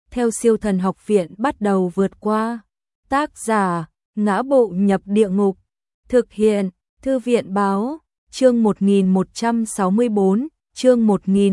theo Siêu Thần Học Viện bắt đầu vượt qua. Tác giả: Ngã Bộ Nhập Địa Ngục. Thực hiện: Thư viện báo. Chương 1164, chương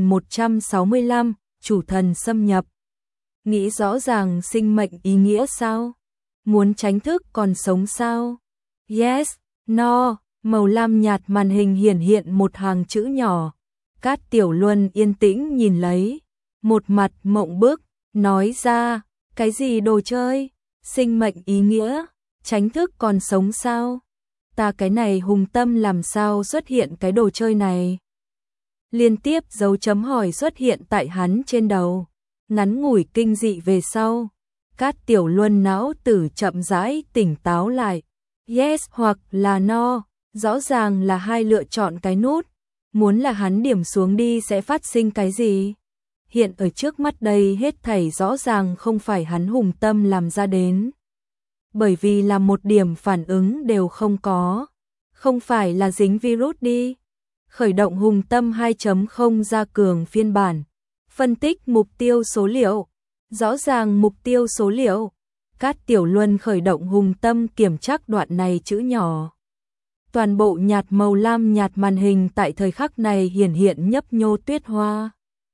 1165, chủ thần xâm nhập. Nghĩ rõ ràng sinh mệnh ý nghĩa sao? Muốn tránh thức còn sống sao? Yes, no. Màu lam nhạt màn hình hiển hiện một hàng chữ nhỏ. Cát Tiểu Luân yên tĩnh nhìn lấy, một mặt mộng bức, nói ra, cái gì đồ chơi? Sinh mệnh ý nghĩa, tránh thức còn sống sao? Ta cái này hùng tâm làm sao xuất hiện cái đồ chơi này? Liên tiếp dấu chấm hỏi xuất hiện tại hắn trên đầu. Ngắn ngủi kinh dị về sau, Cát Tiểu Luân não tử chậm rãi tỉnh táo lại. Yes hoặc là no, rõ ràng là hai lựa chọn cái nút. Muốn là hắn điểm xuống đi sẽ phát sinh cái gì? Hiện ở trước mắt đây hết thảy rõ ràng không phải hắn hùng tâm làm ra đến. Bởi vì là một điểm phản ứng đều không có. Không phải là dính virus đi. Khởi động hùng tâm 2.0 ra cường phiên bản. Phân tích mục tiêu số liệu. Rõ ràng mục tiêu số liệu. Cát Tiểu Luân khởi động hùng tâm kiểm tra đoạn này chữ nhỏ. Toàn bộ nhạt màu lam nhạt màn hình tại thời khắc này hiển hiện nhấp nhô tuyết hoa.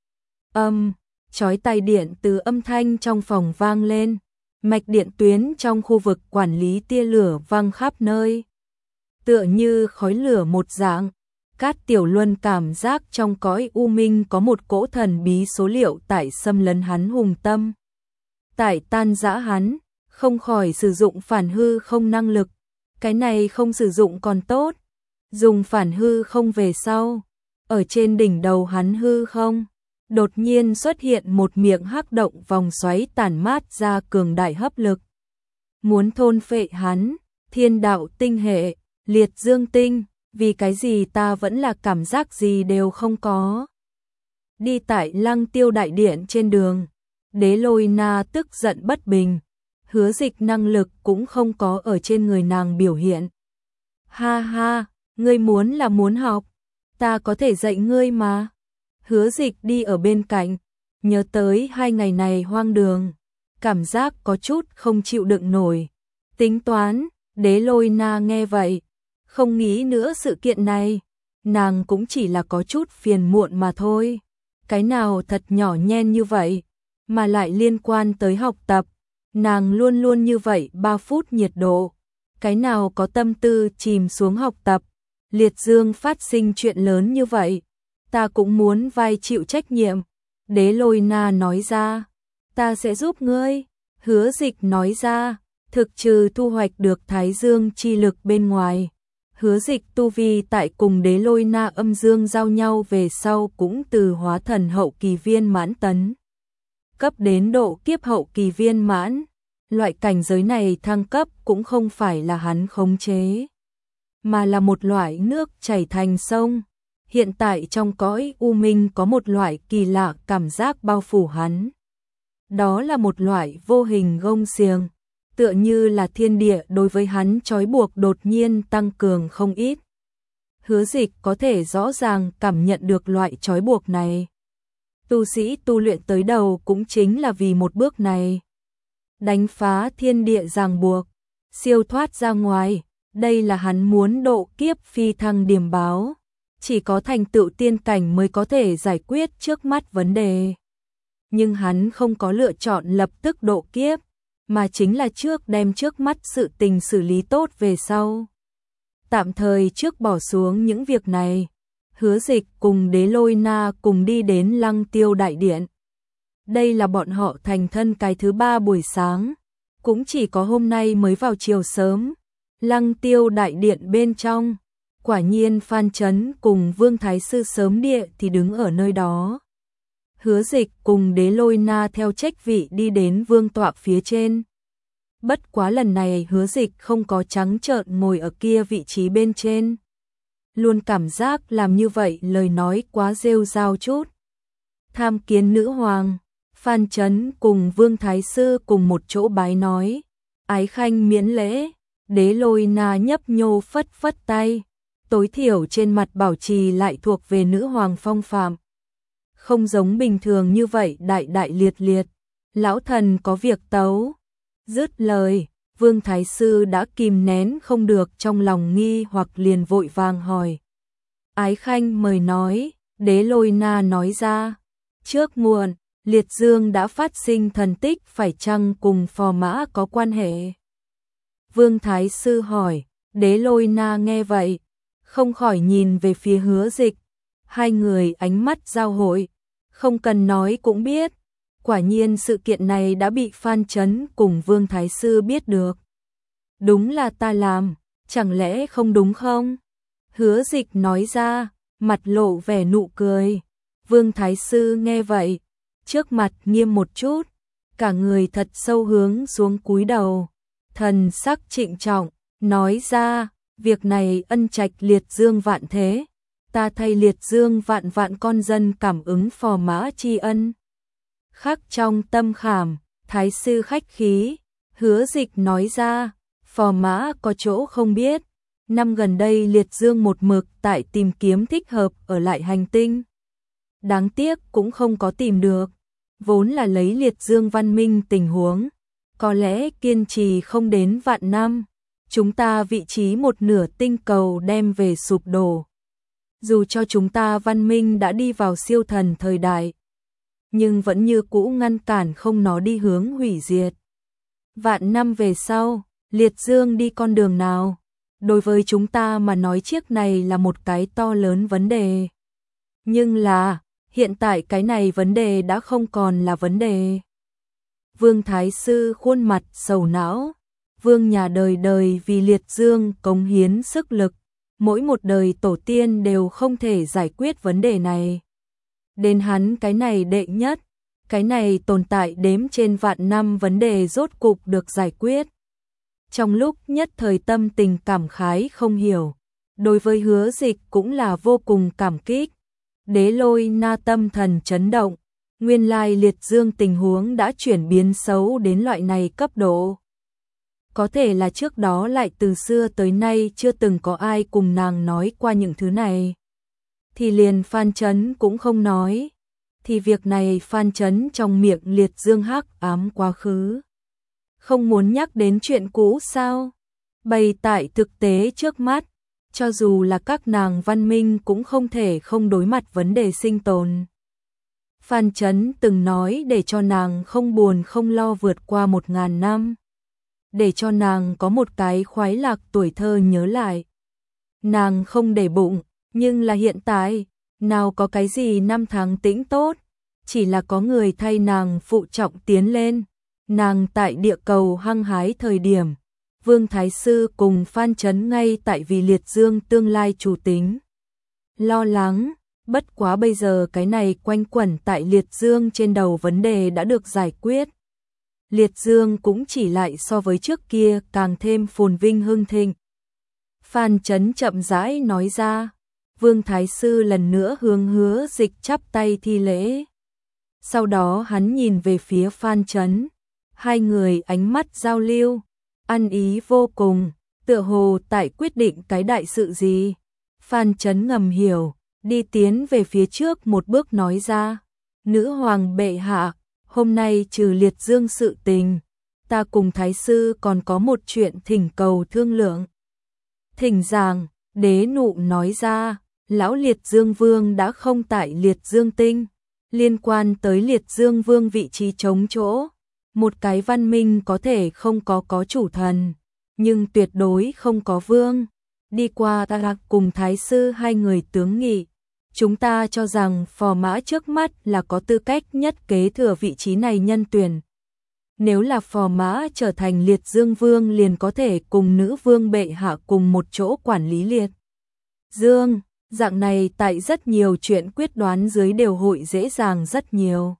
Chói tai điện từ âm thanh trong phòng vang lên. Mạch điện tuyến trong khu vực quản lý tia lửa văng khắp nơi. Tựa như khói lửa một dạng. Cát Tiểu Luân cảm giác trong cõi u minh có một cỗ thần bí số liệu tại xâm lấn hắn hùng tâm. Tại tan rã hắn, không khỏi sử dụng phản hư không năng lực. Cái này không sử dụng còn tốt. Dùng phản hư không về sau. Ở trên đỉnh đầu hắn hư không, đột nhiên xuất hiện một miệng hắc động vòng xoáy tản mát ra cường đại hấp lực. Muốn thôn phệ hắn, thiên đạo tinh hệ, liệt dương tinh, vì cái gì ta vẫn là cảm giác gì đều không có. Đi tại Lăng Tiêu đại điện trên đường, Đế Lôi Na tức giận bất bình. Hứa Dịch năng lực cũng không có ở trên người nàng biểu hiện. Ha ha, ngươi muốn là muốn học, ta có thể dạy ngươi mà. Hứa Dịch đi ở bên cạnh, nhớ tới 2 ngày này hoang đường, cảm giác có chút không chịu đựng nổi. Tính toán, Đế Lôi Na nghe vậy, không nghĩ nữa sự kiện này, nàng cũng chỉ là có chút phiền muộn mà thôi. Cái nào thật nhỏ nhen như vậy, mà lại liên quan tới học tập. Nàng luôn luôn như vậy 3 phút nhiệt độ. Cái nào có tâm tư chìm xuống học tập. Liệt dương phát sinh chuyện lớn như vậy. Ta cũng muốn vai chịu trách nhiệm. Đế Lôi Na nói ra. Ta sẽ giúp ngươi. Hứa Dịch nói ra. Thực trừ thu hoạch được Thái Dương chi lực bên ngoài. Hứa Dịch tu vi tại cùng Đế Lôi Na âm dương giao nhau về sau cũng từ hóa thần hậu kỳ viên mãn tấn cấp đến độ kiếp hậu kỳ viên mãn. Loại cảnh giới này thăng cấp cũng không phải là hắn khống chế, mà là một loại nước chảy thành sông. Hiện tại trong cõi u minh có một loại kỳ lạ cảm giác bao phủ hắn. Đó là một loại vô hình gông xiềng, tựa như là thiên địa đối với hắn trói buộc đột nhiên tăng cường không ít. Hứa Dịch có thể rõ ràng cảm nhận được loại trói buộc này. Tu sĩ tu luyện tới đầu cũng chính là vì một bước này. Đánh phá thiên địa ràng buộc, siêu thoát ra ngoài, đây là hắn muốn độ kiếp phi thăng điểm báo. Chỉ có thành tựu tiên cảnh mới có thể giải quyết trước mắt vấn đề. Nhưng hắn không có lựa chọn lập tức độ kiếp, mà chính là trước đem trước mắt sự tình xử lý tốt về sau. Tạm thời trước bỏ xuống những việc này, Hứa Dịch cùng Đế Lôi Na cùng đi đến Lăng Tiêu đại điện. Đây là bọn họ thành thân cái thứ 3 buổi sáng, cũng chỉ có hôm nay mới vào chiều sớm. Lăng Tiêu đại điện bên trong, quả nhiên Phan Chấn cùng Vương Thái Sư sớm địa thì đứng ở nơi đó. Hứa Dịch cùng Đế Lôi Na theo trách vị đi đến vương tọa phía trên. Bất quá lần này Hứa Dịch không có trắng trợn ngồi ở kia vị trí bên trên. Luôn cảm giác làm như vậy lời nói quá rêu rao chút. Tham kiến nữ hoàng, Phan Chấn cùng Vương Thái Sư cùng một chỗ bái nói. Ái khanh miễn lễ. Đế Lôi Na nhấp nhô phất phất tay. Tối thiểu trên mặt bảo trì lại thuộc về nữ hoàng phong phạm. Không giống bình thường như vậy đại đại liệt liệt. lão thần có việc tấu. Dứt lời, Vương Thái Sư đã kìm nén không được trong lòng nghi hoặc liền vội vàng hỏi. Ái khanh mời nói, Đế Lôi Na nói ra. Trước muộn, Liệt Dương đã phát sinh thần tích phải chăng cùng Phò Mã có quan hệ? Vương Thái Sư hỏi, Đế Lôi Na nghe vậy, không khỏi nhìn về phía Hứa Dịch. Hai người ánh mắt giao hội, không cần nói cũng biết. Quả nhiên sự kiện này đã bị Phan Chấn cùng Vương Thái Sư biết được. Đúng là ta làm, chẳng lẽ không đúng không? Hứa Dịch nói ra, mặt lộ vẻ nụ cười. Vương Thái Sư nghe vậy, trước mặt nghiêm một chút, cả người thật sâu hướng xuống cúi đầu, thần sắc trịnh trọng, nói ra, việc này ân trạch Liệt Dương vạn thế, ta thay Liệt Dương vạn vạn con dân cảm ứng Phò Mã tri ân. Khắc trong tâm khảm, Thái Sư khách khí, Hứa Dịch nói ra, Phò Mã có chỗ không biết, năm gần đây Liệt Dương một mực tại tìm kiếm thích hợp ở lại hành tinh. Đáng tiếc cũng không có tìm được, vốn là lấy Liệt Dương văn minh tình huống, có lẽ kiên trì không đến vạn năm, chúng ta vị trí một nửa tinh cầu đem về sụp đổ. Dù cho chúng ta văn minh đã đi vào siêu thần thời đại, nhưng vẫn như cũ ngăn cản không nó đi hướng hủy diệt. Vạn năm về sau, Liệt Dương đi con đường nào? Đối với chúng ta mà nói chiếc này là một cái to lớn vấn đề. Nhưng là, hiện tại cái này vấn đề đã không còn là vấn đề. Vương Thái Sư khuôn mặt sầu não. Vương nhà đời đời vì Liệt Dương cống hiến sức lực. Mỗi một đời tổ tiên đều không thể giải quyết vấn đề này. Đến hắn cái này đệ nhất, cái này tồn tại đếm trên vạn năm vấn đề rốt cục được giải quyết. Trong lúc nhất thời tâm tình cảm khái không hiểu, đối với Hứa Dịch cũng là vô cùng cảm kích. Đế Lôi Na tâm thần chấn động, nguyên lai Liệt Dương tình huống đã chuyển biến xấu đến loại này cấp độ. Có thể là trước đó lại từ xưa tới nay chưa từng có ai cùng nàng nói qua những thứ này. Thì liền Phan Chấn cũng không nói. Thì việc này Phan Chấn trong miệng Liệt Dương hắc ám quá khứ. Không muốn nhắc đến chuyện cũ sao? Bày tại thực tế trước mắt, cho dù là các nàng văn minh cũng không thể không đối mặt vấn đề sinh tồn. Phan Chấn từng nói để cho nàng không buồn không lo vượt qua 1000 năm. Để cho nàng có một cái khoái lạc tuổi thơ nhớ lại. Nàng không để bụng, nhưng là hiện tại, nào có cái gì năm tháng tĩnh tốt, chỉ là có người thay nàng phụ trọng tiến lên. Nàng tại địa cầu hăng hái thời điểm, Vương Thái Sư cùng Phan Chấn ngay tại vì Liệt Dương tương lai chủ tính. Lo lắng, bất quá bây giờ cái này quanh quẩn tại Liệt Dương trên đầu vấn đề đã được giải quyết. Liệt Dương cũng chỉ lại so với trước kia càng thêm phồn vinh hưng thịnh. Phan Chấn chậm rãi nói ra, Vương Thái Sư lần nữa hướng Hứa Dịch chắp tay thi lễ. Sau đó hắn nhìn về phía Phan Chấn, hai người ánh mắt giao lưu, ăn ý vô cùng, tựa hồ tại quyết định cái đại sự gì. Phan Chấn ngầm hiểu, đi tiến về phía trước một bước nói ra, nữ hoàng bệ hạ, hôm nay trừ Liệt Dương sự tình, ta cùng Thái Sư còn có một chuyện thỉnh cầu thương lượng. Thỉnh giảng, Đế Nụ nói ra, lão Liệt Dương Vương đã không tại Liệt Dương Tinh, liên quan tới Liệt Dương Vương vị trí trống chỗ. Một cái văn minh có thể không có chủ thần, nhưng tuyệt đối không có vương. Đi qua ta cùng Thái Sư hai người tướng nghị, chúng ta cho rằng Phò Mã trước mắt là có tư cách nhất kế thừa vị trí này nhân tuyển. Nếu là Phò Mã trở thành Liệt Dương Vương liền có thể cùng nữ vương bệ hạ cùng một chỗ quản lý Liệt Dương, dạng này tại rất nhiều chuyện quyết đoán dưới đều hội dễ dàng rất nhiều.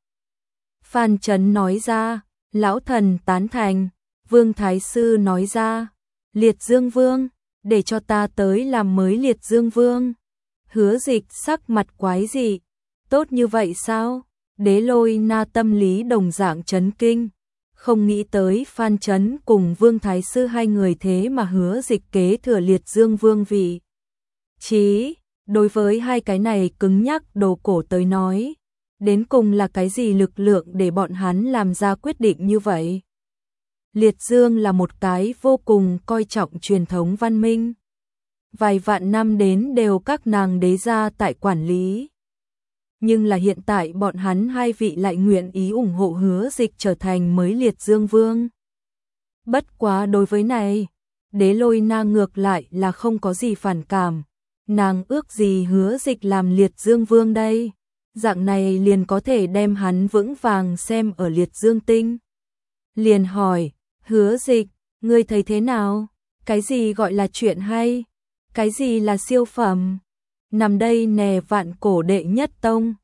Phan Chấn nói ra, lão thần tán thành. Vương Thái Sư nói ra, Liệt Dương Vương, để cho ta tới làm mới Liệt Dương Vương. Hứa Dịch sắc mặt quái dị, tốt như vậy sao? Đế Lôi Na tâm lý đồng dạng chấn kinh, không nghĩ tới Phan Chấn cùng Vương Thái Sư hai người thế mà Hứa Dịch kế thừa Liệt Dương Vương vị trí. Đối với hai cái này cứng nhắc đồ cổ tới nói, Đến cùng là cái gì lực lượng để bọn hắn làm ra quyết định như vậy? Liệt Dương là một cái vô cùng coi trọng truyền thống văn minh. Vài vạn năm đến đều các nàng đế gia tại quản lý. Nhưng là hiện tại bọn hắn hai vị lại nguyện ý ủng hộ Hứa Dịch trở thành mới Liệt Dương Vương. Bất quá đối với này, Đế Lôi Na ngược lại là không có gì phản cảm. Nàng ước gì Hứa Dịch làm Liệt Dương Vương đây? Dạng này liền có thể đem hắn vững vàng xem ở Liệt Dương Tinh. Liền hỏi, Hứa Dịch, ngươi thấy thế nào? Cái gì gọi là chuyện hay? Cái gì là siêu phẩm? Nằm đây nè vạn cổ đệ nhất tông,